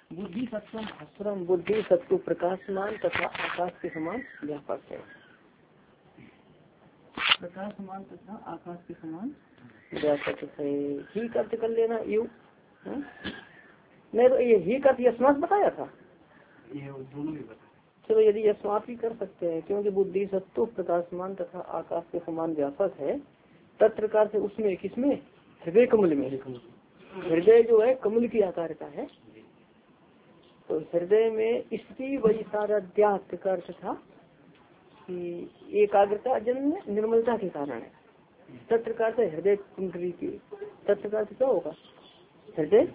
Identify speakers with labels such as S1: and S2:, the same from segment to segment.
S1: बुद्धि सत्व भास्वरम, बुद्धि सत्व प्रकाशमान तथा आकाश के समान व्यापक है। प्रकाशमान तथा आकाश के समान व्यापक है। ही अर्थ कर लेना यू नहीं तो ये ही अर्थ यशमात बताया था,
S2: ये दोनों भी बता।
S1: चलो यदि यशमात भी कर सकते हैं, क्योंकि बुद्धि सत्व प्रकाशमान तथा आकाश के समान व्यापक है। तत्प्रकार से उसमें किसमें, हृदय कमल में, हृदय जो है कमल की आकार का है, तो हृदय में स्थिति वैशारद्यात् का अर्थ था कि एकाग्रता जन्म निर्मलता के कारण है। तत्प्रकार से हृदय कुंडली की, तत्प्रकार से क्या होगा, हृदय,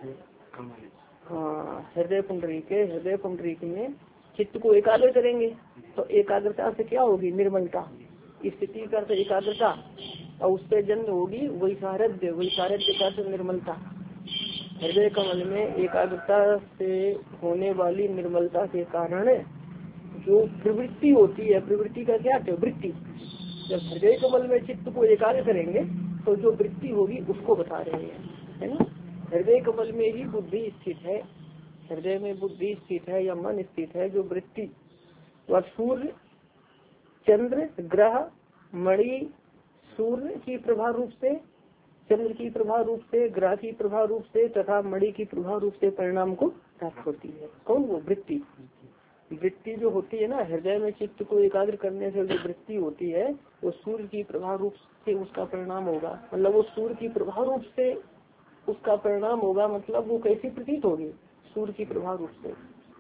S1: हाँ हृदय कुंडली के, हृदय कुंडली में चित्त को एकाग्र करेंगे तो एकाग्रता से क्या होगी, निर्मलता, स्थिति का अर्थ एकाग्रता, और उससे जन्म होगी वैशारद्य, वैशारद्य का अर्थ निर्मलता। हृदय कमल में एकाग्रता से होने वाली निर्मलता के कारण जो प्रवृत्ति होती है, प्रवृत्ति का क्या है, वृत्ति, जब हृदय कमल में चित्त को एकाग्र करेंगे तो जो वृत्ति होगी उसको बता रहे हैं, है ना। हृदय कमल में ही बुद्धि स्थित है, हृदय में बुद्धि स्थित है या मन स्थित है, जो वृत्ति वह सूर्य, चंद्र, ग्रह, मणि, सूर्य की प्रभा रूप से, चंद्र की प्रभा रूप से, ग्रह की प्रभा रूप से तथा मणि की प्रभा रूप से परिणाम को प्राप्त होती है। कौन, वो वृत्ति, वृत्ति जो होती है ना, हृदय में चित्त को एकाग्र करने से जो वृत्ति होती है वो सूर्य की प्रभा रूप से उसका परिणाम होगा, मतलब वो सूर्य की प्रभा रूप से उसका परिणाम होगा, मतलब वो कैसी प्रतीत होगी, सूर्य की प्रभा रूप से,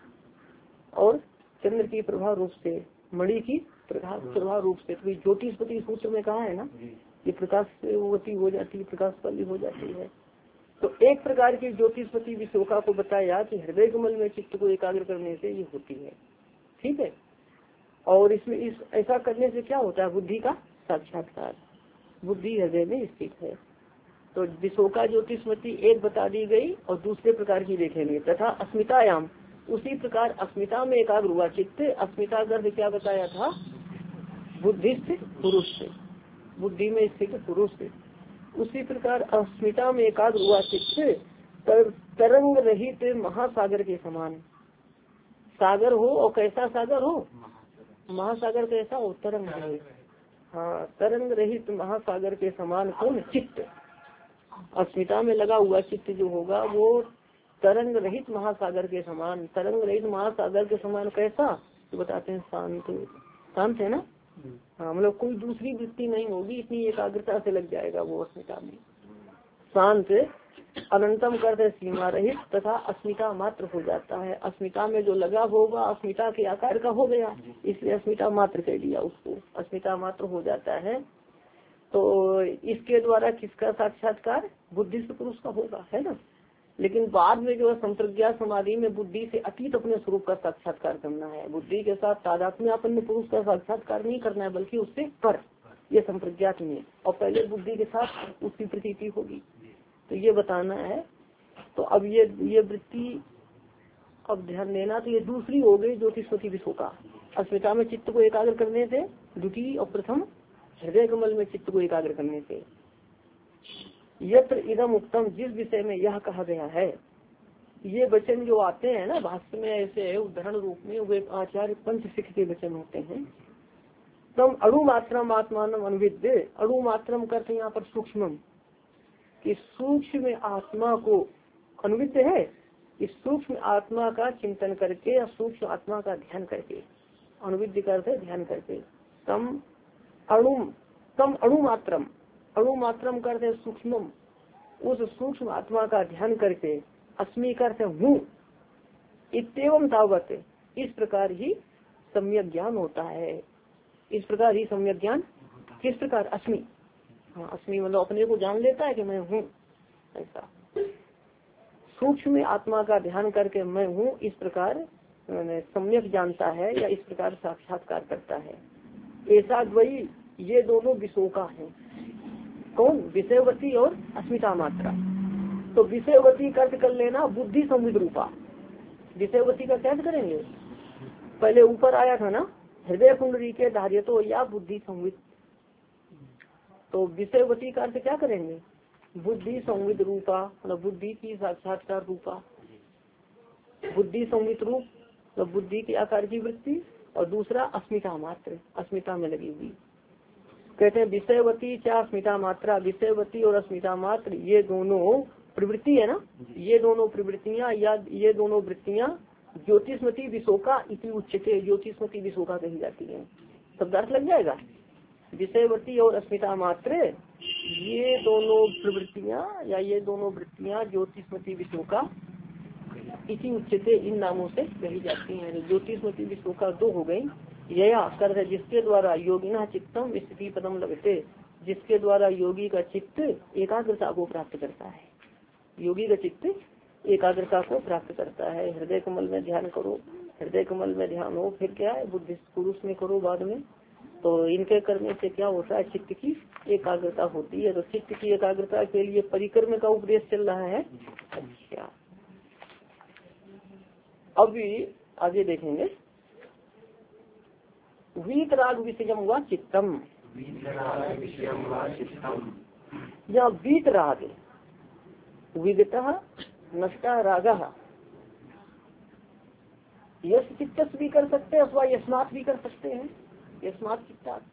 S1: और चंद्र की प्रभा रूप से, मणि की प्रभा रूप से। तो ज्योतिषपति सूत्र में कहा है ना, ये प्रकाशवती हो जाती है, प्रकाशवाली हो जाती है। तो एक प्रकार की ज्योतिषपति विशोका को बताया कि हृदय कमल में चित्त को एकाग्र करने से ये होती है, ठीक है। और इसमें ऐसा करने से क्या होता है, बुद्धि का साक्षात्कार, बुद्धि हृदय में स्थित है। तो विशोका ज्योतिषपति एक बता दी गई, और दूसरे प्रकार की देखेंगे। तथा अस्मितायाम, उसी प्रकार अस्मिता में एकाग्र हुआ चित्त, अस्मिता गर्भ क्या बताया था, बुद्धिस्थ पुरुष से, बुद्धि में स्थित पुरुष से, उसी प्रकार अस्मिता में एकाग्र हुआ चित्त तरंग रहित महासागर के समान, सागर हो, और कैसा सागर हो, महासागर कैसा हो, तरंग रहित, हाँ तरंग रहित महासागर के समान कौन, चित्त, अस्मिता में लगा हुआ चित्त जो होगा वो तरंग रहित महासागर के समान, तरंग रहित महासागर के समान कैसा, तो बताते हैं शांत, शांत है ना, हाँ मतलब कोई दूसरी वृत्ति नहीं होगी, इतनी एकाग्रता से लग जाएगा वो अस्मिता में। शांत, अनंतम करते सीमा रहित तथा अस्मिता मात्र हो जाता है, अस्मिता में जो लगा होगा अस्मिता के आकार का हो गया, इसलिए अस्मिता मात्र कह दिया उसको, अस्मिता मात्र हो जाता है। तो इसके द्वारा किसका साक्षात्कार, बुद्धि से पुरुष का होगा, है ना। लेकिन बाद में जो है संप्रज्ञा समाधि में बुद्धि से अतीत अपने स्वरूप का साक्षात्कार करना है, बुद्धि के साथ तादात्म्यपन्न पुरुष का साक्षात्कार नहीं करना है, बल्कि उससे पर, ये संप्रज्ञात में, और पहले बुद्धि के साथ उसकी प्रतीति होगी, तो ये बताना है। तो अब ये वृत्ति अब ध्यान देना, तो ये दूसरी हो गई ज्योतिषपति विशोका, अस्मिता में चित्त को एकाग्र करने से, द्वितीय और प्रथम हृदय कमल में चित्त को एकाग्र करने से। यत्र इदम उत्तम, जिस विषय में यह कहा गया है, ये वचन जो आते हैं ना भाष्य में ऐसे उदाहरण रूप में, वे आचार्य पंच सिख के वचन होते हैं। तम अणु मात्रम आत्मान अनुविद्य, अणु मात्रम करते यहाँ पर सूक्ष्म, कि सूक्ष्म आत्मा को अनुविद्य है, इस सूक्ष्म आत्मा का चिंतन करके या सूक्ष्म आत्मा का ध्यान करके, अनुविद्य करते ध्यान करके, तम अणु मात्रम, अणु मात्रम करते सूक्ष्म, उस सूक्ष्म आत्मा का ध्यान करके, अस्मि करते हूँ, इत्येवं तावत, इस प्रकार ही सम्यक ज्ञान होता है, इस प्रकार ही सम्यक ज्ञान, किस प्रकार, अस्मि, हाँ अस्मि मतलब अपने को जान लेता है कि मैं हूँ, ऐसा सूक्ष्म आत्मा का ध्यान करके मैं हूँ, इस प्रकार सम्यक जानता है या इस प्रकार साक्षात्कार करता है। ऐसा द्वयी, ये दोनों विशोका हैं, कौन, विषयवती और अस्मिता मात्रा। तो विषयवती का अर्थ कर लेना बुद्धि संविद रूपा, विषयवती का क्या करेंगे, पहले ऊपर आया था ना, हृदय कुंडली के धार्यतो या बुद्धि संविद, तो विषयवती का अर्थ क्या करेंगे, बुद्धि संविद रूपा, मतलब बुद्धि की साक्षात्कार रूपा। बुद्धि संवित रूप, तो बुद्धि के आकार की वृत्ति, और दूसरा अस्मिता मात्र, अस्मिता में लगी हुई। कहते हैं विषयवती क्या अस्मिता मात्रा, विषयवती और अस्मिता मात्र ये दोनों प्रवृत्ति है ना, ये दोनों प्रवृत्तियां या ये दोनों वृत्तियां ज्योतिषमती विशोका इति उच्चते, ज्योतिषमती विशोका कही जाती है। शब्दार्थ लग जाएगा। विषयवती और अस्मिता मात्र ये दोनों प्रवृत्तियां या ये दोनों वृत्तियां ज्योतिषमती विशोका इसी उच्चते इन नामों से कही जाती हैं। ज्योतिषमती विशोका दो हो गई। यह कर है जिसके द्वारा योगिना चित्तम स्थिति पदम लगते, जिसके द्वारा योगी का चित्त एकाग्रता को प्राप्त करता है। योगी का चित्त एकाग्रता को प्राप्त करता है। हृदय कमल में ध्यान करो, हृदय कमल में ध्यान हो, फिर क्या है बुद्धि पुरुष में करो बाद में। तो इनके करने से क्या होता है, चित्त की एकाग्रता होती है। तो चित्त की एकाग्रता के लिए परिक्रम का उपदेश चल रहा है। अच्छा, अभी आगे देखेंगे। वीतराग विषयम व चित्तम, या वीतराग विगतः नष्टा रागः, यश चित्त भी कर सकते हैं अथवा यस्मात् भी कर सकते हैं। यस्मात् चित्तात्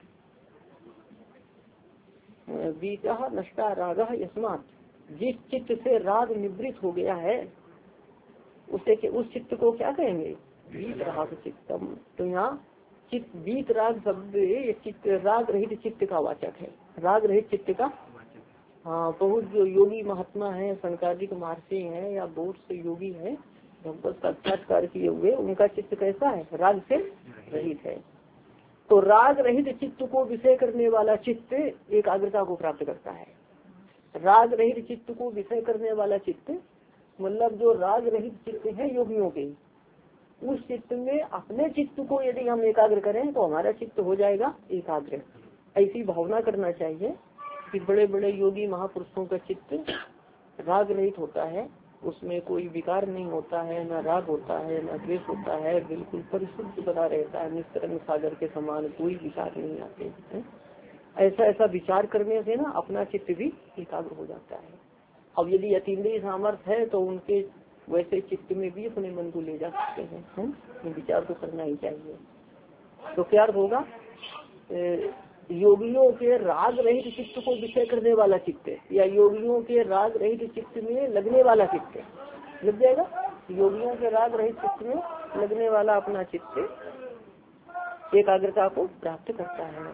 S1: वीतः नष्टा रागः यस्मात्, जिस चित्त से राग निवृत्त हो गया है उसे उस चित्त को क्या कहेंगे, वीतराग चित्तम। तो यहाँ चित्त वीतराग शब्द ये चित्त राग रहित चित्त का वाचक है, राग रहित चित्त का। हाँ, बहुत जो योगी महात्मा है, संकादिक महर्षि है या बहुत से योगी है भगवत साक्षात्कार किए हुए, उनका चित्त कैसा है, राग से रहित है। तो राग रहित चित्त को विषय करने वाला चित्त एकाग्रता को प्राप्त करता है। राग रहित चित्त को विषय करने वाला चित्त मतलब जो राग रहित चित्त है योगियों के, उस चित्त में अपने चित्त को यदि हम एकाग्र करें तो हमारा चित्त हो जाएगा एकाग्र। ऐसी भावना करना चाहिए कि बड़े बड़े योगी महापुरुषों का चित्त राग रहित होता है, उसमें कोई विकार नहीं होता है, न राग होता है न द्वेष होता है, बिल्कुल परिशुद्ध बना रहता है, निस्तरंग सागर के समान कोई विकार नहीं आते हैं। ऐसा ऐसा विचार करने से ना अपना चित्त भी एकाग्र हो जाता है। अब यदि अतीन्द्रिय सामर्थ्य है तो उनके वैसे चित्त में भी अपने मन को ले जा सकते हैं। विचार तो करना ही चाहिए। तो क्या होगा, योगियों के राग रहित चित्त को विषय करने वाला चित्त या योगियों के राग रहित चित्त में लगने वाला चित्त लग जाएगा। योगियों के राग रहित चित्त में लगने वाला अपना चित्त एकाग्रता को प्राप्त करता है।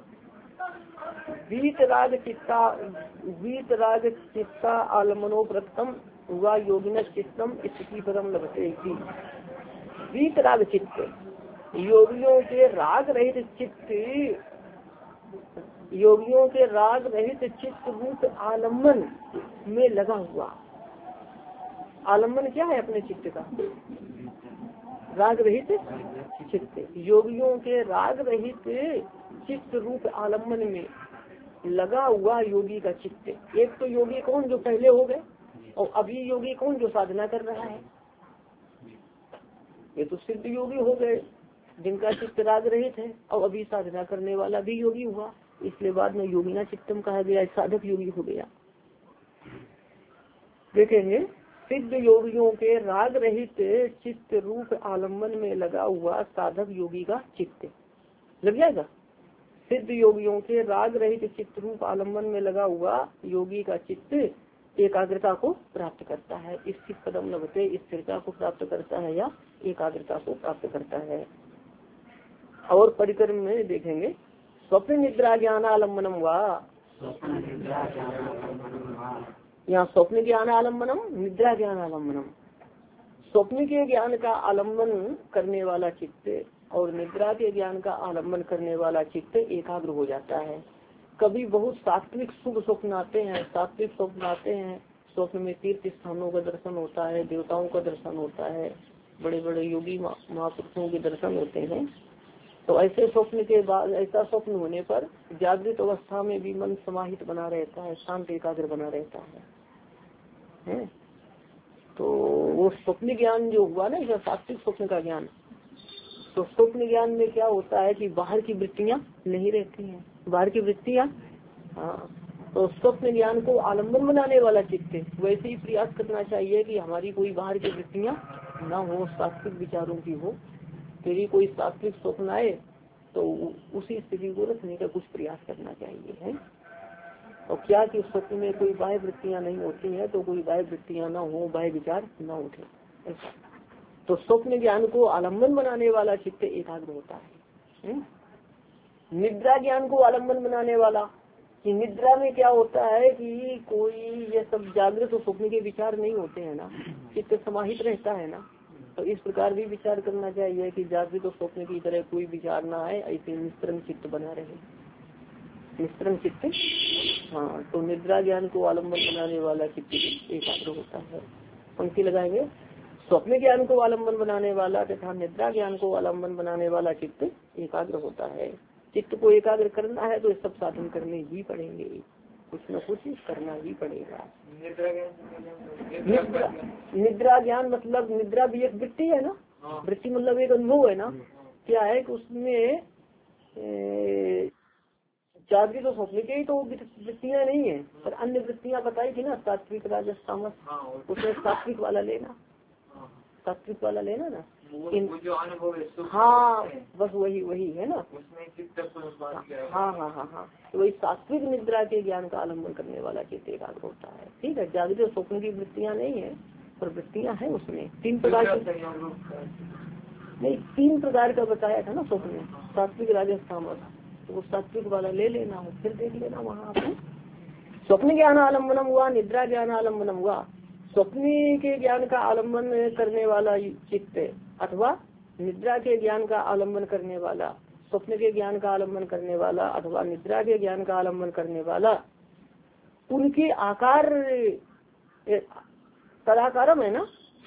S1: वीतराग चित्ता आलमनोप्रतम हुआ योगिन चित्तम स्थिति परम लभते। वीतराग चित्त योगियों के राग रहित चित्त, योगियों के राग रहित चित्त रूप आलम्बन में लगा हुआ। आलम्बन क्या है अपने चित्त का, राग रहित चित्त। योगियों के राग रहित चित्त रूप आलम्बन में लगा हुआ योगी का चित्त। एक तो योगी कौन जो पहले हो गए, और अभी योगी कौन जो साधना कर रहा है। ये तो सिद्ध योगी हो गए जिनका चित्त राग रहित है, और अभी साधना करने वाला भी योगी हुआ, इसलिए बाद में योगिना चित्तम कहा गया, साधक योगी हो गया। देखेंगे सिद्ध योगियों के राग रहित चित्त रूप आलम्बन में लगा हुआ साधक योगी का चित्त लग जाएगा। सिद्ध योगियों के राग रहित चित्त रूप आलम्बन में लगा हुआ योगी का चित्त एकाग्रता को प्राप्त करता है। स्थित पदम लभते, स्थिरता को प्राप्त करता है या एकाग्रता को प्राप्त करता है। और परिक्रम में देखेंगे स्वप्न निद्रा ज्ञान आलम्बनम वा, यहाँ स्वप्न ज्ञान आलम्बनम निद्रा ज्ञान आलम्बनम। स्वप्न के ज्ञान का आलम्बन करने वाला चित्त और निद्रा के ज्ञान का आलम्बन करने वाला चित्त एकाग्र हो जाता है। कभी बहुत सात्विक शुभ स्वप्न आते हैं, सात्विक स्वप्न आते हैं, स्वप्न में तीर्थ स्थानों का दर्शन होता है, देवताओं का दर्शन होता है, बड़े बड़े योगी महापुरुषों के दर्शन होते हैं। तो ऐसे स्वप्न के बाद, ऐसा स्वप्न होने पर जागृत अवस्था में भी मन समाहित बना रहता है, शांत एकाग्र बना रहता है। तो वो स्वप्न ज्ञान जो हुआ ना, यह सात्विक स्वप्न का ज्ञान, तो स्वप्न ज्ञान में क्या होता है कि बाहर की वृत्तियां नहीं रहती हैं। बाहर की वृत्तियां, हाँ, तो स्वप्न ज्ञान को आलम्बन बनाने वाला चित्त वैसे ही प्रयास करना चाहिए कि हमारी कोई बाहर की वृत्तियां न हो, सात्विक विचारों की हो। यदि कोई सात्विक स्वप्न आए तो उसी स्थिति को रखने का कुछ प्रयास करना चाहिए है। और क्या कि स्वप्न में कोई बाह्य वृत्तियां नहीं होती है तो कोई बाह्य वृत्तियां ना हो, बाह्य विचार न उठे ऐसा। तो स्वप्न ज्ञान को आलम्बन बनाने वाला चित्त एकाग्र होता है। निद्रा ज्ञान को आलम्बन बनाने वाला, कि निद्रा में क्या होता है कि कोई ये सब जागृत और स्वप्न के विचार नहीं होते हैं ना, चित्त समाहित रहता है ना। तो इस प्रकार भी विचार करना चाहिए कि जागृत और स्वप्न की तरह कोई विचार ना आए, ऐसे निस्त्रम चित्त बना रहे, निस्त्रम चित्त। हाँ, तो निद्रा ज्ञान को आलम्बन बनाने वाला चित्त एकाग्र होता है। पंक्ति लगाएंगे, स्वप्न ज्ञान को आलम्बन बनाने वाला तथा निद्रा ज्ञान को आलम्बन बनाने वाला चित्त एकाग्र होता है। चित्त को एकाग्र करना है तो सब साधन करने ही पड़ेंगे, कुछ न कुछ करना ही पड़ेगा। निद्रा ज्ञान मतलब निद्रा भी एक वृत्ति है ना, वृत्ति मतलब एक अनुभव है ना। क्या है कि उसमें जागृत और स्वप्न के ही तो वृत्तियां नहीं है, पर अन्य वृत्तियां बताई थी ना, सात्विक राजस तामस, उसमें सात्विक वाला लेना, सात्विक वाला लेना ना। वो जो अनुभव है, हाँ बस वही है ना उसमें। हाँ, तो वही सात्विक निद्रा के ज्ञान का आलम्बन करने वाला चित्त एकाग्र होता है। ठीक है, जागृत और स्वप्न की वृत्तियां नहीं है पर वृत्तियां हैं उसमें। 3 प्रकार की नहीं, 3 प्रकार का बताया था ना स्वप्न में, सात्विक राजस तामस। तो वो सात्विक वाला ले लेना हो, फिर देख लेना वहाँ पे। स्वप्न ज्ञान आलम्बनम हुआ, निद्रा ज्ञान आलम्बनम हुआ। स्वप्न के ज्ञान का आलम्बन करने वाला चित्त अथवा निद्रा के ज्ञान का आलम्बन करने वाला, स्वप्न के ज्ञान का आलम्बन करने वाला अथवा निद्रा के ज्ञान का आलम्बन करने वाला, उनके आकार तदाकारम है ना,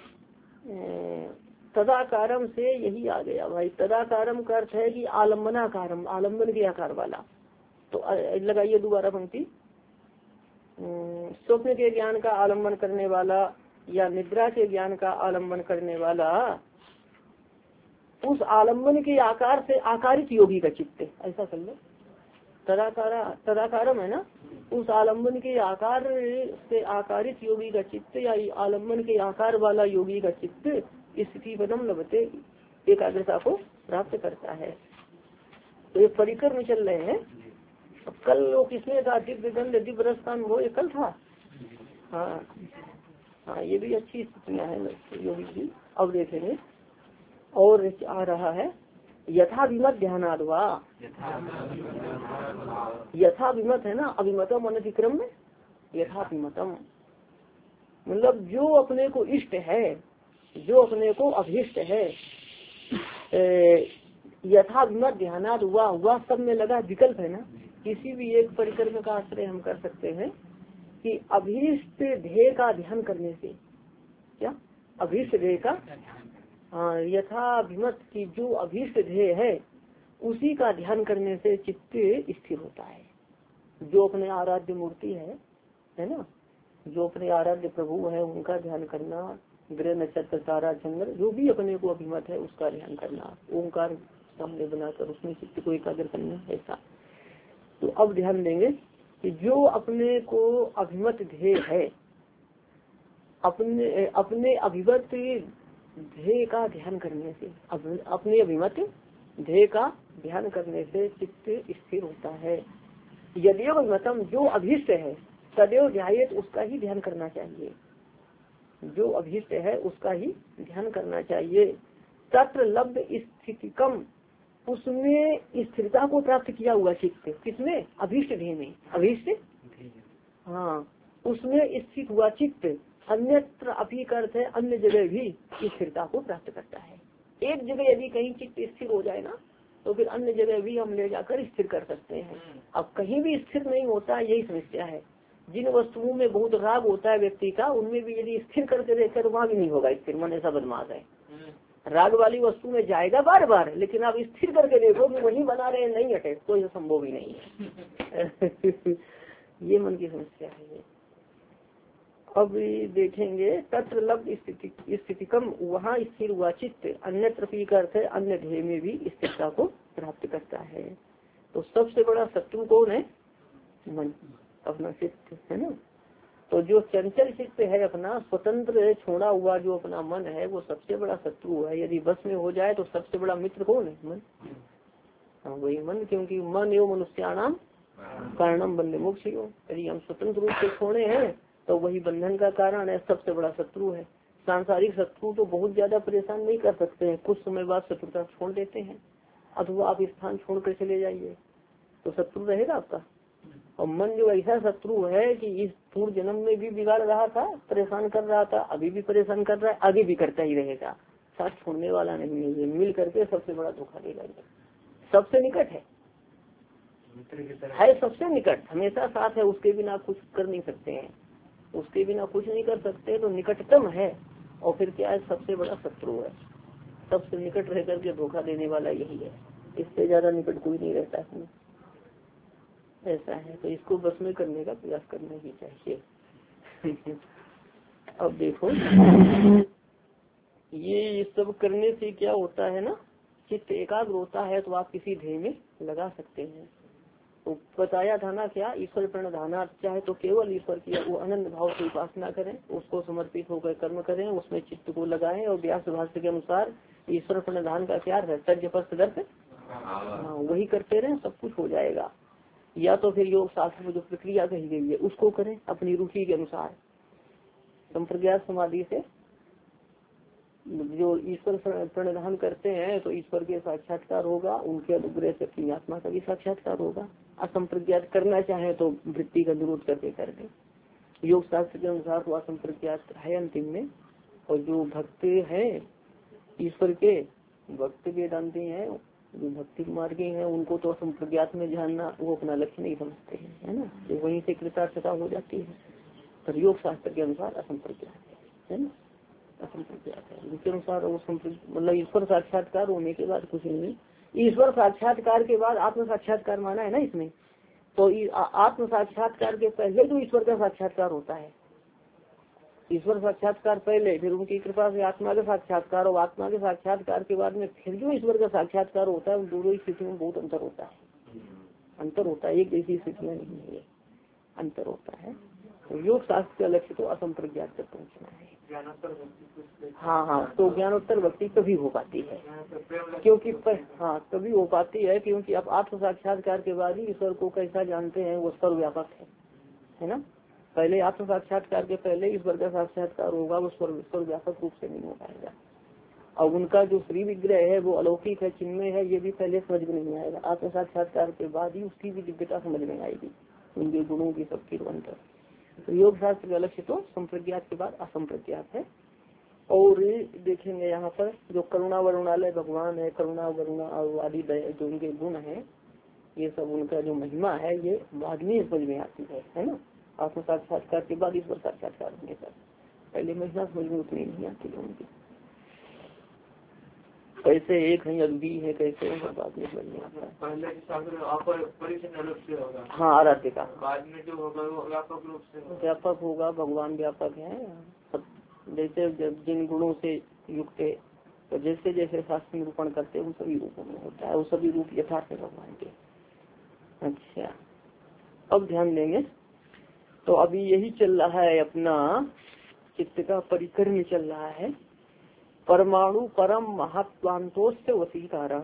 S1: तदाकारम से यही आ गया भाई। तदाकारम का अर्थ है कि आलम्बनाकारम, आलम्बन के आकार वाला। तो लगाइए दोबारा पंक्ति, स्वप्न के ज्ञान का आलम्बन करने वाला या निद्रा के ज्ञान का आलम्बन करने वाला, उस आलम्बन के आकार से आकारित योगी का चित्त, ऐसा कर लो। तदाकारम है ना, उस आलम्बन के आकार से आकारित योगी का चित्त या आलम्बन के आकार वाला योगी का चित्त स्थिति पदम लभते, एकाग्रता को प्राप्त करता है। तो ये परिकर में चल रहे हैं। अब कल वो किसने था, दिव्य गंध दिव्य रस का अनुभव, ये कल था। हाँ, ये भी अच्छी स्थितियाँ है योगी की। अब देखेंगे और आ रहा है यथा विमत ध्यानाद्वा, यथा विमत है ना, अभिमतम अनतिक्रम में यथा विमतम मतलब जो अपने को इष्ट है, जो अपने को अभीष्ट है, यथा विमत ध्यानाद हुआ सब में लगा विकल्प है ना। किसी भी एक परिक्रम का आश्रय हम कर सकते हैं कि अभीष्ट ध्येय का ध्यान करने से, क्या अभीष्ट ध्येय का, हाँ, यथा विमत की जो अभीष्ट ध्येय है उसी का ध्यान करने से चित्त स्थिर होता है। जो अपने आराध्य मूर्ति है ना, जो अपने आराध्य प्रभु है उनका ध्यान करना, ग्रह नक्षत्र तारा चंद्र जो भी अपने को अभिमत है उसका ध्यान करना, ओंकार सामने बनाकर उसमें चित्त को एकाग्र करना, ऐसा। तो अब ध्यान देंगे कि जो अपने को अभिमत ध्येय है, अपने अभिमत ध्येय का ध्यान करने से, अपने अभिमत ध्येय का ध्यान करने से चित्त स्थिर होता है। यदि अभिमतम जो अभीष्ट है सदैव ध्यायेत, उसका ही ध्यान करना चाहिए, जो अभीष्ट है उसका ही ध्यान करना चाहिए। तत्र लब्ध स्थितिकम, उसमें स्थिरता को प्राप्त किया हुआ चित्त, किसमें, अभीष्ट ध्येय में, अभीष्ट, हाँ, उसमें स्थित हुआ चित्त अन्यत्र अपी अर्थ है अन्य जगह भी स्थिरता को प्राप्त करता है। एक जगह यदि कहीं चित्त स्थिर हो जाए ना तो फिर अन्य जगह भी हम ले जाकर स्थिर कर सकते हैं। अब कहीं भी स्थिर नहीं होता, यही समस्या है। जिन वस्तुओं में बहुत राग होता है व्यक्ति का, उनमें भी यदि स्थिर करके देखे तो वहाँ भी नहीं होगा स्थिर, मन ऐसा बदमाश है। राग वाली वस्तु में जाएगा बार बार, लेकिन आप स्थिर करके देखो कि वही बना रहे नहीं हटे तो यह संभव ही नहीं है। ये मन की समस्या है। अब देखेंगे तत्र लब्ध स्थितिकम, वहाँ स्थिर हुआ चित्त अन्यत्र का अर्थ है अन्य ध्येय में भी स्थिरता को प्राप्त करता है। तो सबसे बड़ा शत्रु कौन है, मन। अपना चित्त है ना। तो जो चंचल चित्त है अपना, स्वतंत्र छोड़ा हुआ जो अपना मन है, वो सबसे बड़ा शत्रु है। यदि बस में हो जाए तो सबसे बड़ा मित्र कौन है? मन। हाँ वही मन, क्योंकि मन एवं मनुष्याणाम कारणम बंधे मोक्ष योग। यदि हम स्वतंत्र रूप से छोड़े हैं तो वही बंधन का कारण है, सबसे बड़ा शत्रु है। सांसारिक शत्रु तो बहुत ज्यादा परेशान नहीं कर सकते हैं, कुछ समय बाद शत्रुता छोड़ देते हैं। अथवा आप स्थान छोड़कर चले जाइए तो शत्रु रहेगा आपका। और मन जो ऐसा शत्रु है कि इस पूर्व जन्म में भी बिगाड़ रहा था, परेशान कर रहा था, अभी भी परेशान कर रहा है, आगे भी करता ही रहेगा। साथ छोड़ने वाला नहीं है, ये मिल करके सबसे बड़ा धोखा देगा। सबसे निकट है सबसे निकट, हमेशा साथ है, उसके बिना कुछ कर नहीं सकते हैं, उसके बिना कुछ नहीं कर सकते, तो निकटतम है। और फिर क्या है? सबसे बड़ा शत्रु है। सबसे निकट रह करके धोखा देने वाला यही है, इससे ज्यादा निकट कोई नहीं रहता है। ऐसा है, तो इसको बस में करने का प्रयास करना ही चाहिए। अब देखो ये सब करने से क्या होता है ना, चित्त एकाग्र होता है, तो आप किसी ध्येय में लगा सकते हैं। तो बताया था ना क्या, ईश्वर प्रणधाना, चाहे तो केवल ईश्वर की वो अनंत भाव से उपासना करें, उसको समर्पित होकर कर्म करें, उसमें चित्त को लगाएं। और व्यास भाष्य के अनुसार ईश्वर प्रणधान का क्या है? तर्ज वही करते रहे, सब कुछ हो जाएगा। या तो फिर योग शास्त्र में जो प्रक्रिया कही गई है उसको करें अपनी रुचि के अनुसार। संप्रज्ञात समाधि से जो ईश्वर प्रणधान करते हैं तो ईश्वर के साक्षात्कार होगा, उनके अनुग्रह से अपनी आत्मा का भी साक्षात्कार होगा। असंप्रज्ञात करना चाहे तो वृत्ति का विरोध करके कर दे। योग शास्त्र के अनुसार तो असंप्रज्ञात है अंतिम में। और जो भक्त है ईश्वर के, भक्त वेदांती हैं, जो भक्ति मार्गी हैं, उनको तो असंप्रज्ञात में जानना वो अपना लक्ष्य नहीं समझते हैं, है ना। तो वहीं से कृतार्थता हो जाती है। पर योग शास्त्र के अनुसार असंप्रज्ञात है ना, असंप्रज्ञात है। उनके अनुसार वो मतलब ईश्वर साक्षात्कार होने के बाद कुछ नहीं। ईश्वर साक्षात्कार के बाद आत्म साक्षात्कार माना है ना इसमें। तो आत्म साक्षात्कार के पहले जो ईश्वर का साक्षात्कार होता है, ईश्वर साक्षात्कार पहले, फिर उनकी कृपा से आत्मा का साक्षात्कार, और आत्मा के साक्षात्कार के बाद में फिर जो ईश्वर का साक्षात्कार होता है, उन दोनों स्थिति में बहुत अंतर होता है। अंतर होता है, एक जैसी स्थितियाँ नहीं है, अंतर होता है। तो योग शास्त्र का लक्ष्य तो असंप्रज्ञात तक पहुँचना है। हाँ, तो ज्ञानोत्तर भक्ति कभी हो पाती है, क्योंकि हाँ कभी हो पाती है, क्योंकि अब आत्म साक्षात्कार के बाद ही ईश्वर को कैसा जानते हैं, वो सर्वव्यापक है ना। पहले आत्म साक्षात्कार के पहले ईश्वर का साक्षात्कार होगा, वो सर्वव्यापक रूप से नहीं हो पाएगा। और उनका जो श्री विग्रह है वो अलौकिक है, चिन्मय है, ये भी पहले समझ में नहीं आएगा। आत्म साक्षात्कार के बाद ही उसकी भी दिव्यता समझ में आएगी, उनके गुणों की सबकी अंतर। तो योग शास्त्र का लक्ष्य तो संप्रज्ञात के बाद असंप्रज्ञात है। और देखेंगे यहाँ पर जो करुणा वरुणालय भगवान है, करुणा वरुणा आदि जो उनके गुण है, ये सब उनका जो महिमा है, ये बाद में समझ में आती है ना। आत्म साक्षात्कार के बाद ईश्वर साक्षात्कार होने पर पहले महिमा समझ में उतनी नहीं आती है उनकी, कैसे एक है अद्वी है, कैसे बाद में समझ में आता है।
S2: पहले परिचय अलग से होगा,
S1: हाँ आराध्य का,
S2: बाद में जो होगा वो व्यापक रूप से
S1: व्यापक होगा। भगवान व्यापक है, सब जैसे जिन गुणों से युक्त है, तो जैसे जैसे शास्त्र निरूपण करते हैं उन सभी रूपों में होता है, वो सभी रूप यथार्थ भगवान के। अच्छा, अब ध्यान देंगे। तो अभी यही चल रहा है अपना चित्त का परिक्रम चल रहा है। परमाणु परम महत्वांतोष वसीकार।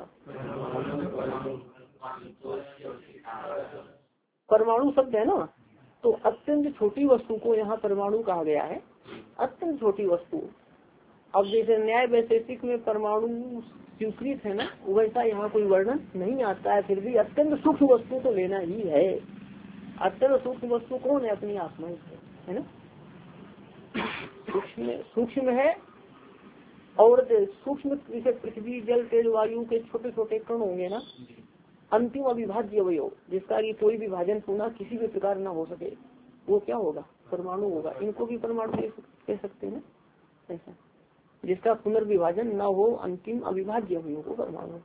S1: परमाणु शब्द है ना, तो अत्यंत छोटी वस्तु को यहाँ परमाणु कहा गया है, अत्यंत छोटी वस्तु। अब जैसे न्याय वैशेषिक में परमाणु स्वीकृत है ना, वैसा यहाँ कोई वर्णन नहीं आता है। फिर भी अत्यंत सूक्ष्म वस्तु तो लेना ही है। अत्यंत सूक्ष्म वस्तु कौन है? अपनी आत्मा है ना। सूक्ष्म है, और सूक्ष्म जैसे पृथ्वी जल तेज वायु के छोटे छोटे कण होंगे ना, अंतिम अविभाज्य अवयव, जिसका कि कोई विभाजन पुनः किसी भी प्रकार न हो सके, वो क्या होगा? परमाणु होगा। इनको भी परमाणु कह सकते हैं ऐसा, जिसका पुनर्विभाजन न हो, अंतिम अविभाज्य अवयव को परमाणु।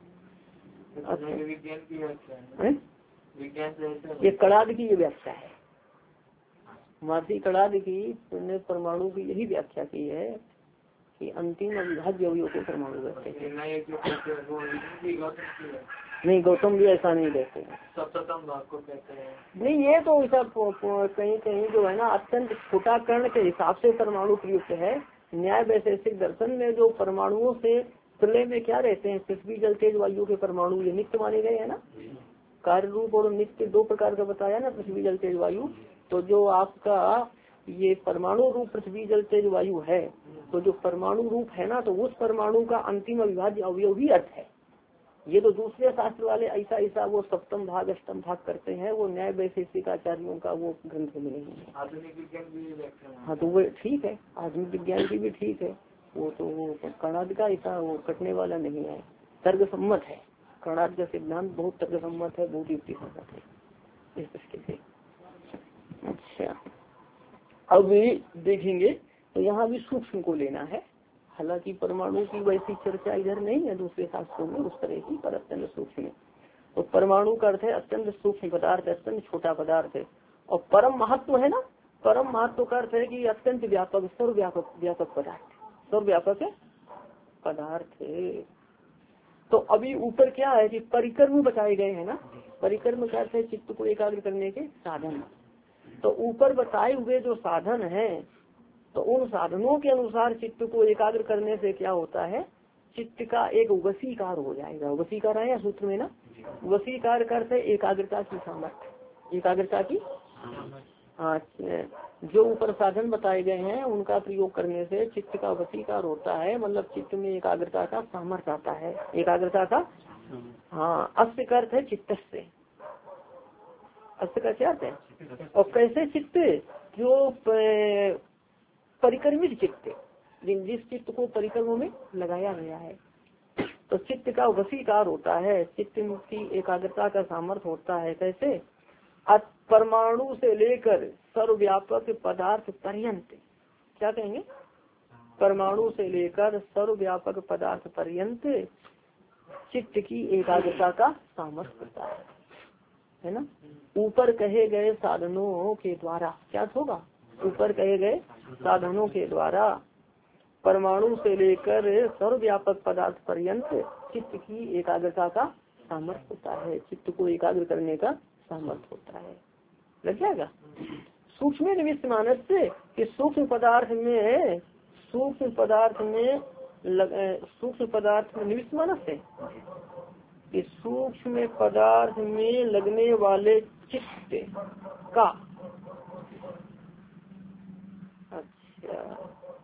S1: ये कड़ाद की ये व्याख्या है, महर्षि कड़ाद की परमाणु की यही व्याख्या की है कि अंतिम अविभाज्य अवयव को परमाणु कहते हैं। नहीं, गौतम भी ऐसा नहीं कहते हैं।
S2: सप्तम भाग को कहते हैं।
S1: नहीं, ये तो सब कहीं कहीं जो है ना अत्यंत छोटा कर्ण के हिसाब से परमाणु प्रयुक्त है। न्याय वैशेषिक दर्शन में जो परमाणुओं से प्रलय में क्या रहते हैं, पृथ्वी जल तेज वायु के परमाणु, ये नित्य माने गए है ना। कार्य रूप और नित्य दो प्रकार का बताया ना, पृथ्वी जल तेज वायु। तो जो आपका ये परमाणु रूप पृथ्वी जल तेज वायु है, तो जो परमाणु रूप है ना, तो उस परमाणु का अंतिम अविभाज्य अवयव ही अर्थ है। ये तो दूसरे शास्त्र वाले ऐसा ऐसा वो सप्तम भाग अष्टम भाग करते हैं, वो न्याय वैशेषिक आचार्यों का वो ग्रंथ में नहीं है।
S2: आधुनिक विज्ञान भी
S1: हाँ, तो वो ठीक है, आधुनिक विज्ञान की भी ठीक है। वो तो वो कर्णाटक का ऐसा वो कटने वाला नहीं है, तर्क सम्मत है। कर्णाटक का सिद्धांत बहुत तर्क सम्मत है, बहुत युक्ति सम्मत है इस दृष्टि से। अच्छा, अब देखेंगे तो यहाँ भी सूक्ष्म को लेना है। हालांकि परमाणु की वैसी चर्चा इधर नहीं है दूसरे शास्त्रों में उस तरह की, पर अत्यंत सूक्ष्म। तो परमाणु का अर्थ है अत्यंत सूक्ष्म पदार्थ, अत्यंत छोटा पदार्थ है। और परम महत्व है ना, परम महत्व का अर्थ है कि अत्यंत व्यापक, सर्वव्यापक व्यापक पदार्थ, सर्वव्यापक पदार्थ है। तो अभी ऊपर क्या है कि परिक्रम बताए गए हैं ना। परिक्रम का अर्थ है चित्त को एकाग्र करने के साधन। तो ऊपर बताए हुए जो साधन है, तो उन साधनों के अनुसार चित्त को एकाग्र करने से क्या होता है, चित्त का एक वशीकार हो जाएगा। वशीकार है सूत्र में ना, वशीकार करते एकाग्रता की सामर्थ्य, एकाग्रता की। हाँ, जो ऊपर साधन बताए गए हैं उनका प्रयोग करने से चित्त का वशीकार होता है, मतलब चित्त में एकाग्रता का सामर्थ्य आता है, एकाग्रता का। हाँ, अस्य का अर्थ है चित्त से। अस्य का क्या अर्थ है, और कैसे चित्त, जो परिक्रमित चित्त, जिस चित्त को परिक्रम में लगाया गया है, तो चित्त का वशीकार होता है, चित्त की एकाग्रता का सामर्थ्य होता है। कैसे, परमाणु से लेकर सर्वव्यापक पदार्थ पर्यंत, क्या कहेंगे, परमाणु से लेकर सर्वव्यापक पदार्थ पर्यंत चित्त की एकाग्रता का सामर्थ्य होता है ना। ऊपर कहे गए साधनों के द्वारा क्या होगा, ऊपर कहे गए साधनों के द्वारा परमाणु से लेकर सर्वव्यापक पदार्थ पर्यंत चित्त की एकाग्रता का सामर्थ्य होता है, चित्त को एकाग्र करने का सामर्थ्य होता है। लग जाएगा। सूक्ष्म निविष्ट मानस से कि सूक्ष्म पदार्थ में, सूक्ष्म पदार्थ में निविष्ट मानस है कि सूक्ष्म पदार्थ में लगने वाले चित्त का, अच्छा,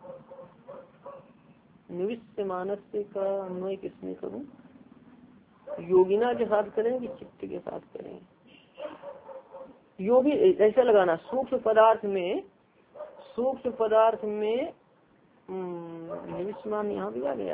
S1: निविष्ट मानस का अन्वय किसमें करूं, योगिना के साथ करें कि चित्त के साथ करें। योगी ऐसा लगाना, सूक्ष्म पदार्थ में, सूक्ष्म पदार्थ में निविष्मान यहाँ भी आ गया।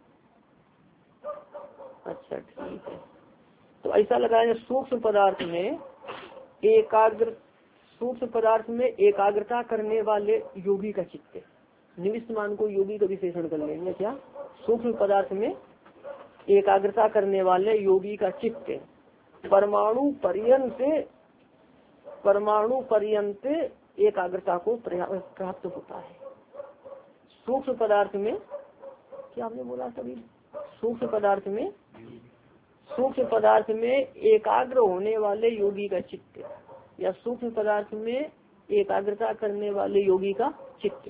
S1: अच्छा ठीक है, तो ऐसा लगाएंगे सूक्ष्म पदार्थ में एकाग्र, सूक्ष्म पदार्थ में एकाग्रता करने वाले योगी का चित्त। निविष्मान को योगी का विशेषण कर लेंगे क्या, सूक्ष्म पदार्थ में एकाग्रता करने वाले योगी का चित्त परमाणु पर्यंत एकाग्रता को प्राप्त होता है। सूक्ष्म पदार्थ में क्या आपने बोला सभी, सूक्ष्म पदार्थ में एकाग्र होने वाले योगी का चित्त, या सूक्ष्म पदार्थ में एकाग्रता करने वाले योगी का चित्त,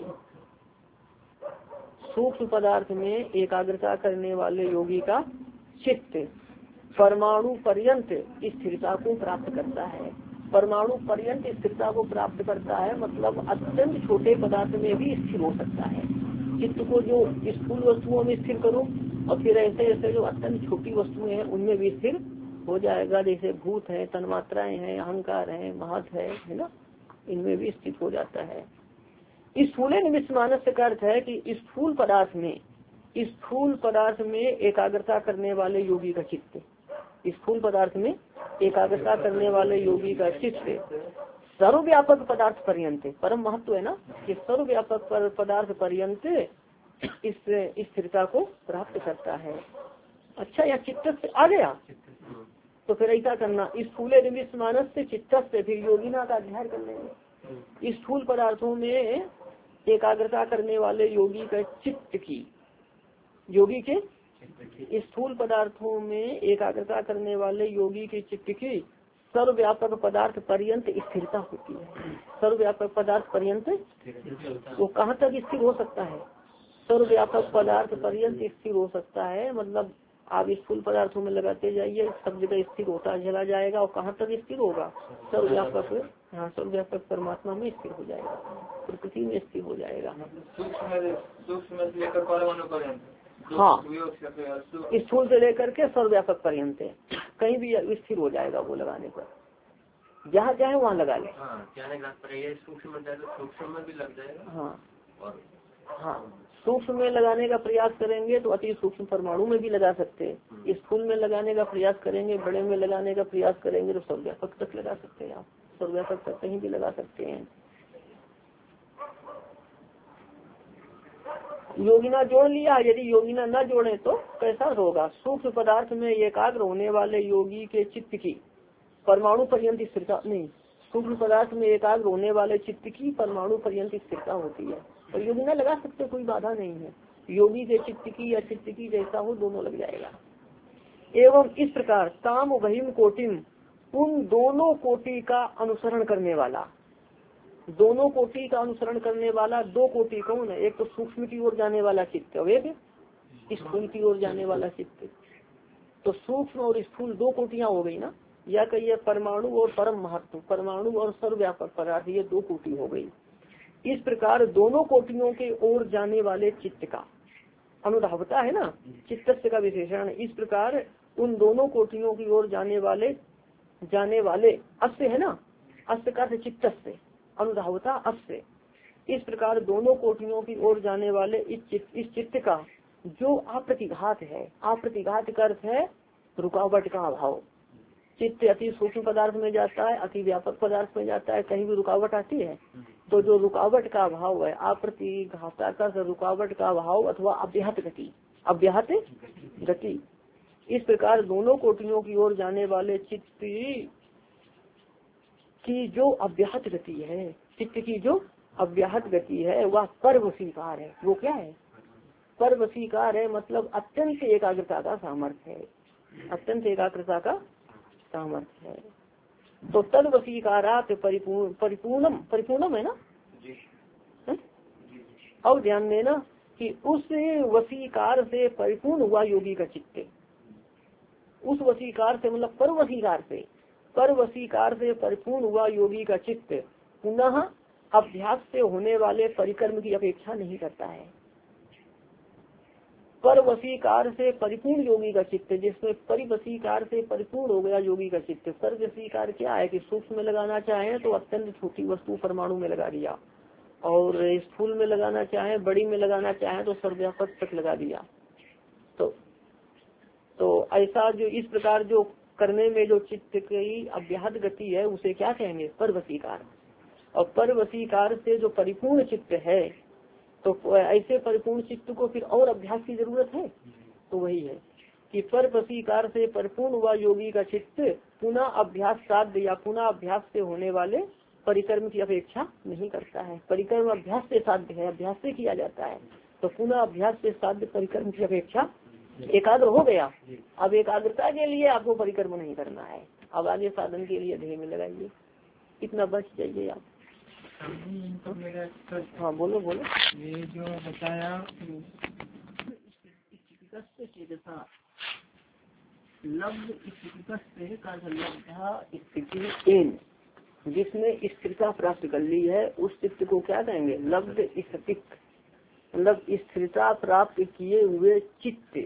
S1: सूक्ष्म पदार्थ में एकाग्रता करने वाले योगी का चित्त परमाणु पर्यंत स्थिरता को प्राप्त करता है। परमाणु पर्यंत स्थिरता को प्राप्त करता है, मतलब अत्यंत छोटे पदार्थ में भी स्थिर हो सकता है। चित्त को जो स्थूल वस्तुओं में स्थिर करो और फिर ऐसे ऐसे जो अत्यंत छोटी वस्तुएं हैं उनमें भी स्थिर हो जाएगा, जैसे भूत है, तन्मात्राएं हैं, अहंकार है, महत है ना, इनमें भी स्थित हो जाता है। स्थूल निमित्त मानस का अर्थ है कि स्थूल पदार्थ में एकाग्रता करने वाले योगी का चित्त, स्थूल पदार्थ में एकाग्रता करने वाले योगी का चित्त सर्वव्यापक पदार्थ पर्यंत, परम महत्व है ना कि सर्वव्यापक पदार्थ पर्यंत इस स्थिरता को प्राप्त करता है। अच्छा, या चित्त से आ गया, तो फिर ऐसा करना, स्थूल निमित्त मानस से चित्त से फिर योगिना का अध्ययन कर लेंगे। स्थूल पदार्थों में एकाग्रता करने वाले योगी का चित्त की, योगी के स्थूल पदार्थों में एकाग्रता करने वाले योगी के चित्त की सर्वव्यापक पदार्थ पर्यंत स्थिरता होती है। सर्वव्यापक पदार्थ पर्यंत वो कहाँ तक स्थिर हो सकता है? सर्वव्यापक पदार्थ पर्यंत स्थिर हो सकता है। मतलब आप स्थूल पदार्थों में लगाते जाइए, सब जगह स्थिर होता चला जाएगा। और कहाँ तक स्थिर होगा? सर्वव्यापक, हाँ, सर्वव्यापक परमात्मा में स्थिर हो जाएगा, प्रकृति में स्थिर हो जाएगा।
S2: सूक्ष्म से लेकर परमाणु पर्यंत,
S1: हाँ, स्थूल से लेकर के सर्वव्यापक पर्यंत कहीं भी स्थिर हो जाएगा वो लगाने पर, जहाँ चाहे वहाँ लगा ले।
S2: सूक्ष्म में भी लग जाएगा।
S1: हाँ, हाँ, सूक्ष्म में लगाने का प्रयास करेंगे तो अति सूक्ष्म परमाणु में भी लगा सकते हैं। स्थूल में लगाने का प्रयास करेंगे, बड़े में लगाने का प्रयास करेंगे तो सर्वव्यापक तक लगा सकते हैं। आप सर्वव्यापक तक कहीं भी लगा सकते हैं। योगिना जोड़ लिया। यदि योगिना न जोड़े तो कैसा होगा? सूक्ष्म पदार्थ में एकाग्र होने वाले योगी के चित्त की परमाणु पर्यंत स्थिरता नहीं, सूक्ष्म पदार्थ में एकाग्र होने वाले चित्त की परमाणु पर्यंत स्थिरता होती है। और योगिना लगा सकते, कोई बाधा नहीं है। योगी के चित्त की या चित्त की जैसा हो दोनों लग जाएगा। एवं इस प्रकार ताम वहीम कोटिम, उन दोनों कोटि का अनुसरण करने वाला, दोनों कोटि का अनुसरण करने वाला, दो कोटि कौन है? एक तो सूक्ष्म की ओर जाने वाला चित्त और एक स्थूल की ओर जाने वाला चित्त। तो सूक्ष्म और स्थूल दो कोटियां हो गई ना, या कहिए परमाणु और परम महत्व, परमाणु और सर्वव्यापक पदार्थ, ये दो कोटि हो गई। इस प्रकार दोनों कोटियों के ओर जाने वाले चित्त का अनुधावता है ना, चित्तस्य का विशेषण। इस प्रकार उन दोनों कोटियों की ओर जाने वाले अस्य है ना, अस्य का चित्तस्य, अनुधावता अस्य। इस प्रकार दोनों कोटियों की ओर जाने वाले इस चित्त का जो अप्रतिघात है, अप्रतिघात का अर्थ है रुकावट का अभाव। चित्त अति सूक्ष्म पदार्थ में जाता है, अति व्यापक पदार्थ में जाता है, कहीं भी रुकावट आती है तो जो रुकावट का अभाव है, अप्रतिघाता का रुकावट का अभाव अथवा अव्याहत गति, अव्याहत गति। इस प्रकार दोनों कोटियों की ओर जाने वाले चित्त की जो अव्याहत गति है, चित्त की जो अव्याहत गति है वह परवशीकार है। वो क्या है? परवशीकार है, मतलब अत्यंत एकाग्रता का सामर्थ्य है, अत्यंत एकाग्रता का सामर्थ्य है। तो तद वशीकारात परिपूर्णम है ना। अब ध्यान देना कि उस वशीकार से परिपूर्ण हुआ योगी का चित्त, उस वशीकार से मतलब पर वशीकार से परिपूर्ण हुआ योगी का चित्त पुनः अभ्यास से होने वाले परिक्रम की अपेक्षा नहीं करता है। पर वशीकार से परिपूर्ण योगी का चित्त, जिसमें परिवशीकार से परिपूर्ण हो गया योगी का चित्त। पर वशीकार क्या है कि सूक्ष्म में लगाना चाहे तो अत्यंत छोटी वस्तु परमाणु में लगा दिया, और स्थूल में लगाना चाहे, बड़ी में लगाना चाहे तो सर्वव्यापक तक लगा दिया। तो ऐसा जो इस प्रकार जो करने में जो चित्त की अव्याहत गति है उसे क्या कहेंगे? पर वशीकार। और पर वशीकार से जो परिपूर्ण चित्त है, तो ऐसे परिपूर्ण चित्त को फिर और अभ्यास की जरूरत है। तो वही है कि पर वशीकार से परिपूर्ण हुआ योगी का चित्त पुनः अभ्यास साध्य या पुनः अभ्यास से होने वाले परिक्रम की अपेक्षा नहीं करता है। परिक्रम अभ्यास से साध्य है, अभ्यास से किया जाता है। तो पुनः अभ्यास से साध्य परिक्रम की अपेक्षा एकाग्र हो गया। अब एकाग्रता के लिए आपको परिक्रम नहीं करना है, अब आगे साधन के लिए ध्येय में लगाइए, इतना बच जाइए आप। हाँ बोलो।
S2: ये जो बताया
S1: स्थिति, जिसने स्थिरता प्राप्त कर ली है उस चित्त को क्या कहेंगे? लब्ध स्थितिक, मतलब स्थिरता प्राप्त किए हुए चित्त।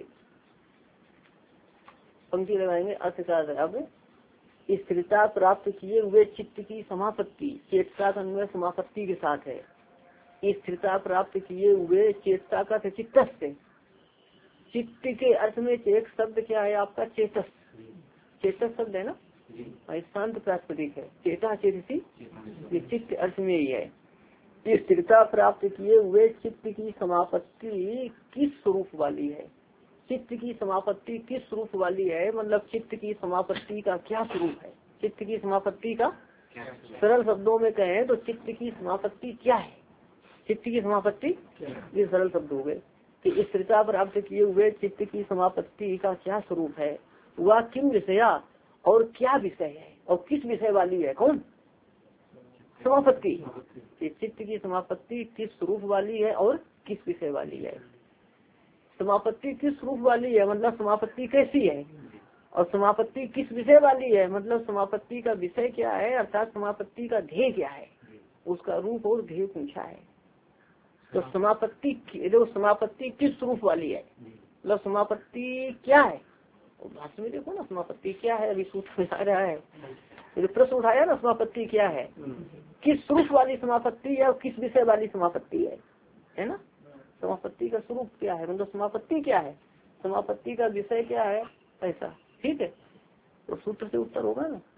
S1: पंक्ति लगाएंगे अर्थ का। अब स्थिरता प्राप्त किए हुए चित्त की समापत्ति चेतता का अन्वय समापत्ति के साथ है। स्थिरता प्राप्त किए हुए चेतता का चित्तस्य, चित्त के अर्थ में एक शब्द क्या है आपका? चेतस, चेतस शब्द है ना, शांत प्रातिपदिक है। चेता चेतसी, ये चित्त अर्थ में ही है। स्थिरता प्राप्त किए हुए चित्त की समापत्ति किस स्वरूप वाली है? चित्त की समापत्ति किस स्वरूप वाली है, मतलब चित्त की समापत्ति का क्या स्वरूप है? चित्त की समापत्ति का सरल शब्दों में कहें तो चित्त की समापत्ति क्या है? चित्त की समापत्ति ये सरल शब्द हो गए। कि स्थिरता प्राप्त किए हुए चित्त की समापत्ति का क्या स्वरूप है, वह किम विषया और क्या विषय है और किस विषय वाली है। कौन? समापत्ति। चित्त की समापत्ति किस स्वरूप वाली है और किस विषय वाली है। समापत्ति किस स्वरूप वाली है मतलब समापत्ति कैसी है, और समापत्ति किस विषय वाली है मतलब समापत्ति का विषय क्या है, अर्थात समापत्ति का ध्येय क्या है, उसका रूप और ध्येय पूछा है। तो समापत्ति जो समापत्ति किस स्वरूप वाली है मतलब समापत्ति क्या है, भाषण में देखो ना समापत्ति क्या है, अभी सूत्र में आ रहा है, तो प्रश्न उठाया ना समापत्ति क्या है, किस स्वरूप वाली समापत्ति है और किस विषय वाली समापत्ति है ना। समापत्ति का स्वरूप क्या है मतलब समापत्ति क्या है, समापत्ति का विषय क्या है, ऐसा ठीक है। तो सूत्र से उत्तर होगा ना।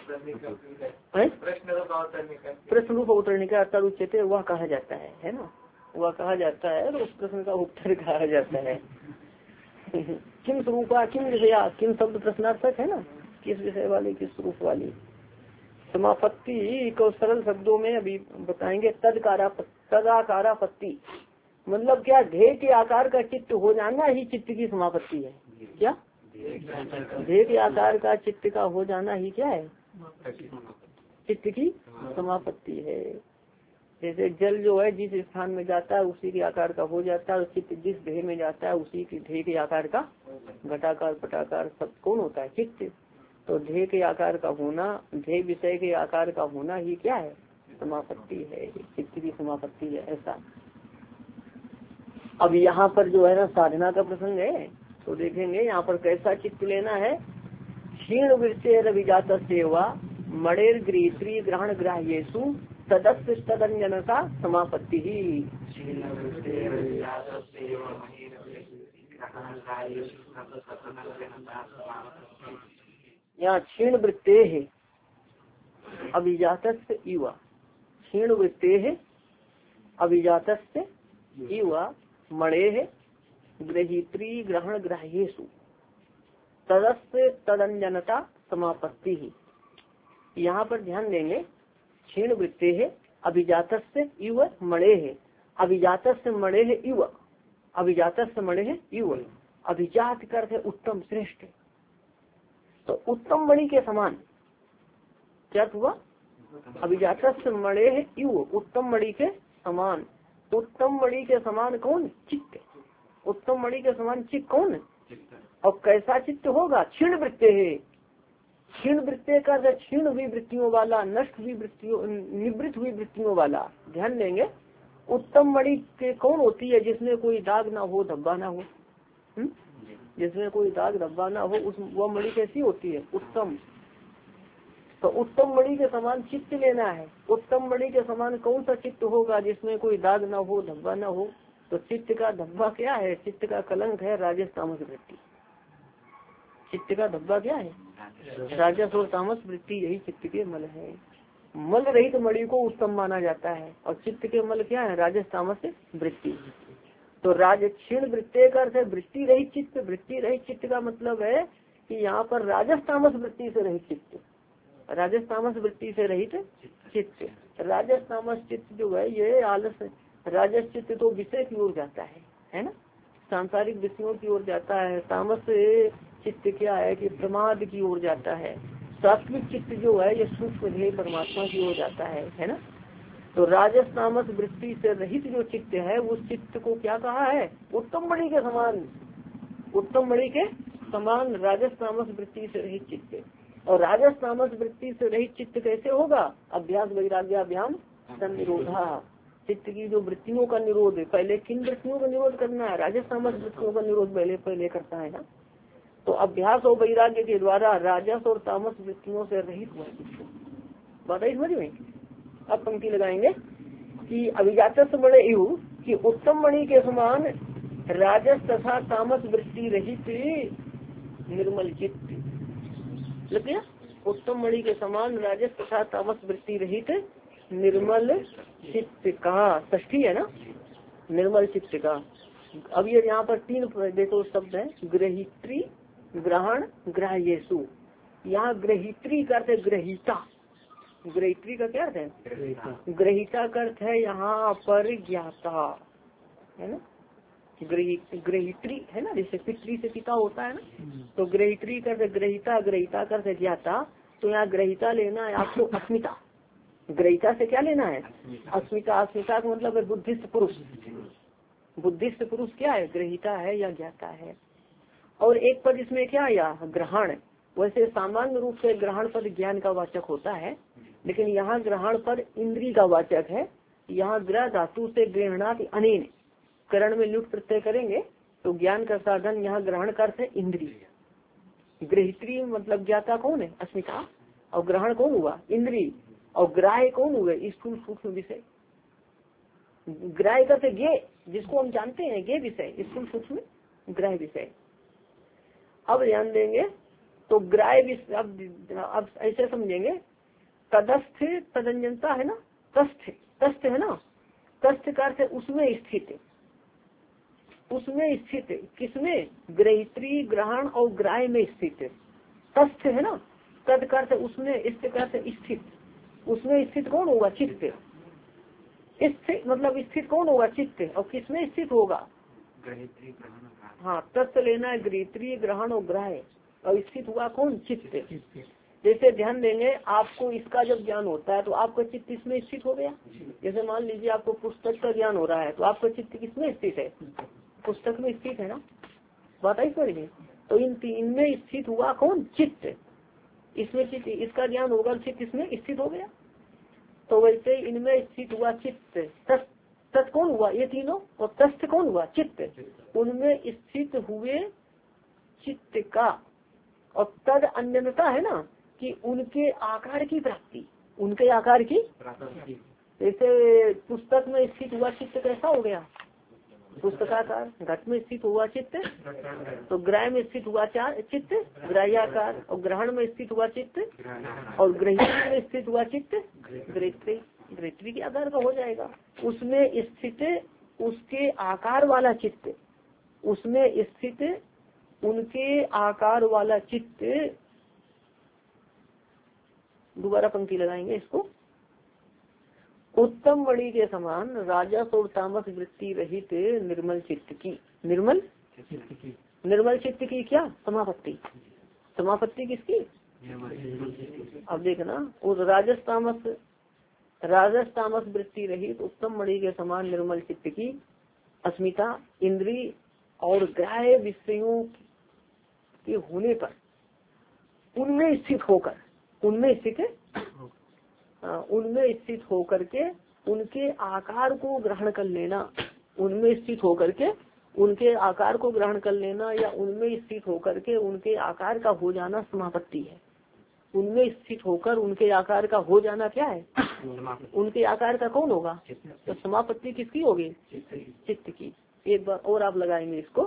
S1: प्रश्न रूप उतरने का अर्थात उच्चते वह कहा जाता है ना, वह कहा जाता है, तो उस प्रश्न का उत्तर कहा जाता है। किम स्वरूपा किम विषया, किम शब्द प्रश्नार्थक है ना, किस विषय वाली किस स्वरूप वाली। समापत्ति को सरल शब्दों में अभी बताएंगे। तदाकारापत्ति मतलब क्या, ध्येय के आकार का चित्त हो जाना ही चित्त की समापत्ति है। क्या ध्येय के आकार का चित्त का हो जाना ही क्या है, चित्त की समापत्ति है। जैसे जल जो है जिस स्थान में जाता है उसी के आकार का हो जाता है, और चित्त जिस ध्येय में जाता है उसी के ध्येय के आकार का, घटाकार पटाकार सब कौन होता है, चित्त। तो ध्येय के आकार का होना, ध्येय विषय के आकार का होना ही क्या है, समापत्ति है, चित्त की समापत्ति है ऐसा। अब यहाँ पर जो है ना साधना का प्रसंग है, तो देखेंगे यहाँ पर कैसा चित्त लेना है। क्षीण वृत्तेर अभिजात सेवा मणेर गृहत्री ग्रहण ग्राह्येषु तदस्य तदन्यनता समापत्ति ही। यहाँ क्षीण वृत्ते है अभिजात इव, क्षीण वृत्ते है अभिजात इव मणे है गृहीत्री ग्रहण ग्राह्येषु तदस्य तदन्यनता समापत्ति ही। यहाँ पर ध्यान देंगे, क्षीण वृत्ते है अभिजात इव मणे है, अभिजात मणे है इव, अभिजात मणे है इव, अभिजात करते उत्तम श्रेष्ठ, तो उत्तम मणि के समान क्या हुआ, अभिजात मणे है इव उत्तम मणि के समान। उत्तम मणि के समान कौन, चित्त। उत्तम मणि के समान चित्त कौन, और कैसा चित्त होगा, क्षीण वृत्ते है। क्षीण वृत्ते का क्षीण हुई वृत्तियों वाला, नष्ट हुई वृत्तियों, निवृत्त हुई वृत्तियों वाला। ध्यान देंगे, उत्तम मणि के कौन होती है, जिसमें कोई दाग ना हो धब्बा ना हो, जिसमें कोई दाग धब्बा ना हो, उस वह मणि कैसी होती है, उत्तम। तो उत्तम मणि के समान चित्त लेना है। उत्तम मणि के समान कौन सा चित्त होगा, जिसमें कोई दाग ना हो धब्बा ना हो। तो चित्त का धब्बा क्या है, चित्त का कलंक है राजस तामस वृत्ति। चित्त का धब्बा क्या है, राजस और तामस वृत्ति, यही चित्त के मल है। मल रहित मणि को उत्तम माना जाता है, और चित्त के मल क्या है, राजस तामस वृत्ति। तो राज क्षीण वृत्ति का अर्थ है वृत्ति रहित चित्त। वृत्ति रहित चित्त का मतलब है कि यहाँ पर राजस तामस वृत्ति से रहित चित्त, राजस तामस वृत्ति से रहित चित्त। राजस तामस चित्त जो है ये आलस, राजस चित्त तो विषय की ओर जाता है ना, सांसारिक विषयों की ओर जाता है। तामस चित्त क्या है कि प्रमाद की ओर जाता है। सात्विक चित्त जो है ये सूक्ष्म ध्येय परमात्मा की ओर जाता है ना। तो राजस तामस वृत्ति से रहित जो चित्त है उस चित्त को क्या कहा है, उत्तम मणि के समान, उत्तम मणि के समान राजस तामस वृत्ति से रहित चित्त। और राजस तामस वृत्ति से रहित चित्त कैसे होगा, अभ्यास वैराग्याभ्याम संनिरोधा। चित्त की जो वृत्तियों का निरोध है, पहले किन वृत्तियों का निरोध करना है, राजस तामस वृत्तियों का निरोध पहले करता है ना। तो अभ्यास और वैराग्य के द्वारा राजस और तामस वृत्तियों से रहित हुआ चित्त। बात समझ में। अब पंक्ति लगाएंगे कि अभिजात मणि यू कि उत्तम मणि के समान राजस तथा तामस वृत्ति रहित निर्मल चित्त। लग गया, उत्तम मणि के समान राजस तथा तामस वृत्ति रहित निर्मल चित्त का, षष्ठी है ना, निर्मल चित्त का। अब ये यहाँ पर तीन देखो शब्द है, ग्रहित्री ग्रहण ग्राह्येषु। यहाँ ग्रहित्री का अर्थ है ग्रहिता। ग्रहित्री का क्या अर्थ है, ग्रहिता का अर्थ है यहाँ पर ज्ञाता, है ना। ग्रहित्री है ना, जैसे पितृ से पिता होता है ना, तो ग्रहित्री करते ग्रहिता, ग्रहिता करते ज्ञाता। तो यहाँ ग्रहिता लेना है आपको अस्मिता। ग्रहिता से क्या लेना है? अस्मिता। अस्मिता का मतलब है बुद्धिस्ट पुरुष। बुद्धिस्ट पुरुष क्या है? ग्रहिता है या ज्ञाता है। और एक पद इसमें क्या आया? ग्रहण। वैसे सामान्य रूप से ग्रहण पद ज्ञान का वाचक होता है, लेकिन यहाँ ग्रहण पद इंद्री का वाचक है। यहाँ ग्रह धातु से ग्रहणात अनेन करण में लुट प्रत्यय करेंगे तो ज्ञान का साधन यहाँ ग्रहण का अर्थ है इंद्रिय। ग्रहित्री मतलब ज्ञाता कौन है? अस्मिता। और ग्रहण कौन हुआ? इंद्री। और ग्राह्य कौन हुए? स्थूल सूक्ष्म विषय। ग्राह्य करते गे, जिसको हम जानते हैं गे विषय, स्थूल सूक्ष्म ग्राह्य विषय। अब ध्यान देंगे तो ग्राह्य विषय अब ऐसे समझेंगे। तदस्थ तदंजनता है ना, तस्थ तस्थ है ना, तस्थ का अर्थ उसमें स्थित। उसमें स्थित किसमें? ग्रहित्री, ग्रहण और ग्राह्य में स्थित तस्थ है ना। तद का अर्थ उसमें, स्थित का अर्थ स्थित। उसमें स्थित कौन होगा? चित्त। स्थित मतलब स्थित कौन होगा? चित्त। और किसमें स्थित होगा?
S2: ग्रहित्री, ग्रहण।
S1: हाँ, तत्व लेना है ग्रहित्री, ग्रहण और ग्राह्य। और स्थित हुआ कौन? चित्त। जैसे ध्यान देंगे आपको इसका जब ज्ञान होता है तो आपका चित्त इसमें स्थित हो गया। जैसे मान लीजिए आपको पुस्तक का ज्ञान हो रहा है तो आपका चित्त किसमें स्थित है? पुस्तक में स्थित है ना। बात आई समझिए। तो इन तीन में स्थित हुआ कौन? चित्त। इसमें चित्त, इसका ज्ञान होगा, चित्त इसमें स्थित हो गया। तो वैसे इनमें स्थित हुआ चित्त। तत् कौन हुआ? ये तीनों। और तस्थ कौन हुआ? चित्त। उनमें स्थित हुए चित्त का। और तद अन्यता है ना कि उनके आकार की प्राप्ति, उनके आकार की। जैसे पुस्तक में स्थित हुआ चित्त कैसा हो गया? पुस्तकाकार। घट में स्थित हुआ चित्त तो ग्राह्य में स्थित हुआ चित्त ग्राह्याकार। और ग्रहण में स्थित हुआ चित्त और ग्रहित्री में स्थित हुआ चित्त ग्रहित्री। ग्रहित्री के आकार का हो जाएगा। उसमें स्थित उसके आकार वाला चित्त, उसमें स्थित उनके आकार वाला चित्त। दोबारा पंक्ति लगाएंगे इसको। उत्तम मणि के समान राजस और तामस वृत्ति रहित निर्मल चित्त की। निर्मल चित्त की क्या? समापत्ति। समापत्ति किसकी? अब देखना, उस राजस तामस वृत्ति रहित उत्तम मणि के समान निर्मल चित्त की अस्मिता इंद्री और ग्राह्य विषयों के होने पर उनमें स्थित होकर, उनमें स्थित होकर के उनके आकार को ग्रहण कर लेना। उनमें स्थित होकर के उनके आकार को ग्रहण कर लेना या उनमें स्थित होकर के उनके आकार का हो जाना समापत्ति है। उनमें स्थित होकर उनके आकार का हो जाना क्या है? उनके आकार का कौन होगा? तो समापत्ति किसकी होगी? चित्त की। एक बार और आप लगाएंगे इसको।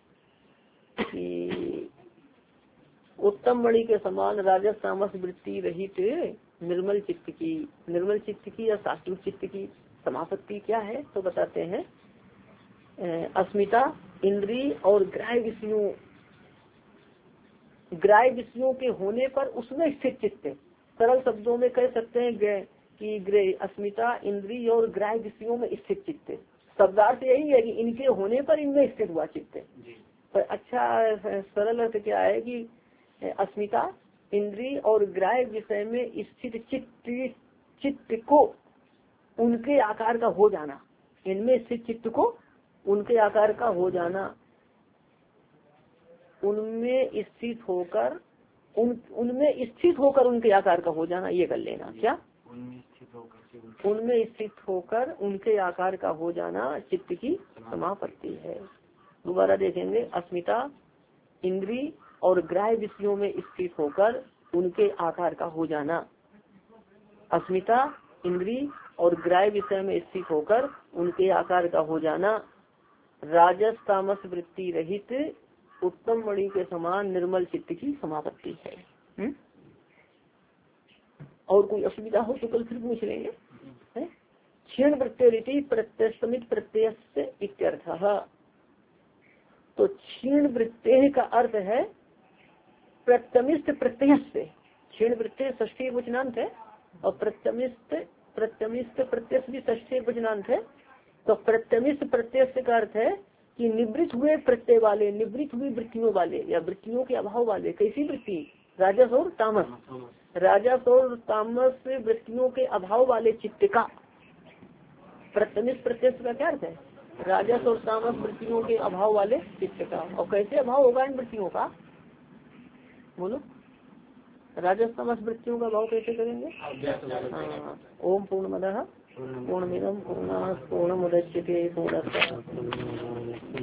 S1: उत्तम मणि के समान राजस तामस वृत्ति रहित निर्मल चित्त की। निर्मल चित्त की या सात्विक चित्त की समापत्ति क्या है? तो बताते हैं अस्मिता इंद्री और ग्राह्य विषयों के होने पर उसमें स्थित चित्त। सरल शब्दों में कह सकते हैं कि अस्मिता इंद्री और ग्राह्य विषयों में स्थित चित्त। शब्दार्थ यही है कि इनके होने पर इनमें स्थित हुआ चित्त। पर अच्छा सरल अर्थ क्या है कि अस्मिता इंद्री और ग्राह्य विषय में स्थित चित्त को उनके आकार का हो जाना। इनमें स्थित चित्त को उनके आकार का हो जाना। उनमें स्थित होकर उनके आकार का हो जाना। ये कर लेना क्या? उनमें स्थित होकर उनके आकार का हो जाना चित्त की समापत्ति है। दोबारा देखेंगे। अस्मिता इंद्री और ग्राह्य विषयों में स्थित होकर उनके आकार का हो जाना। अस्मिता इंद्री और ग्राह्य विषय में स्थित होकर उनके आकार का हो जाना राजस तामस वृत्ति रहित उत्तम मणि के समान निर्मल चित्त की समापत्ति है। और कोई असुविधा हो तो कल फिर पूछ लेंगे। क्षीण वृत्ति प्रत्यस्तमित प्रत्यय इत्यर्थः। तो क्षीण वृत्ति का अर्थ है प्रत्यमिष्ट प्रत्यय से। क्षीण वृत्ति षष्ठी वचनांत है और प्रत्यमिष्ट प्रत्यय भी षष्ठी वचनांत है। तो प्रत्यमिष्ट प्रत्यय का अर्थ है कि निवृत्त हुए प्रत्यय वाले, निवृत्त हुई वृत्तियों वाले या वृत्तियों के अभाव वाले, कैसी वृत्ति, राजस और तामस, राजस और तामस वृत्तियों के अभाव वाले चित्त का, प्रत्यनिष्ठ प्रत्यक्ष का क्या अर्थ है, राजस और तामस वृत्तियों के अभाव वाले चित्त का। और कैसे अभाव होगा इन वृत्तियों का, बोलो, राजस तामस वृत्तियों का अभाव कैसे करेंगे। हाँ, ओम पूर्णमदः पूर्णमिदं पूर्णात् पूर्णमुदच्यते पूर्णस्य